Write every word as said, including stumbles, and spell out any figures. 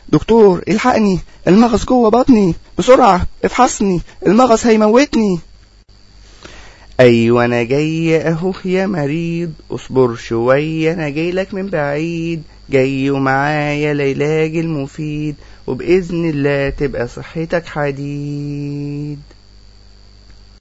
دكتور الحقني، المغص جوه بطني، بسرعة افحصني، المغص هيموتني. ايوه انا جاي اهو يا مريض، اصبر شوية انا جاي لك من بعيد، جاي ومعايا العلاج المفيد، وبإذن الله تبقى صحتك حديد.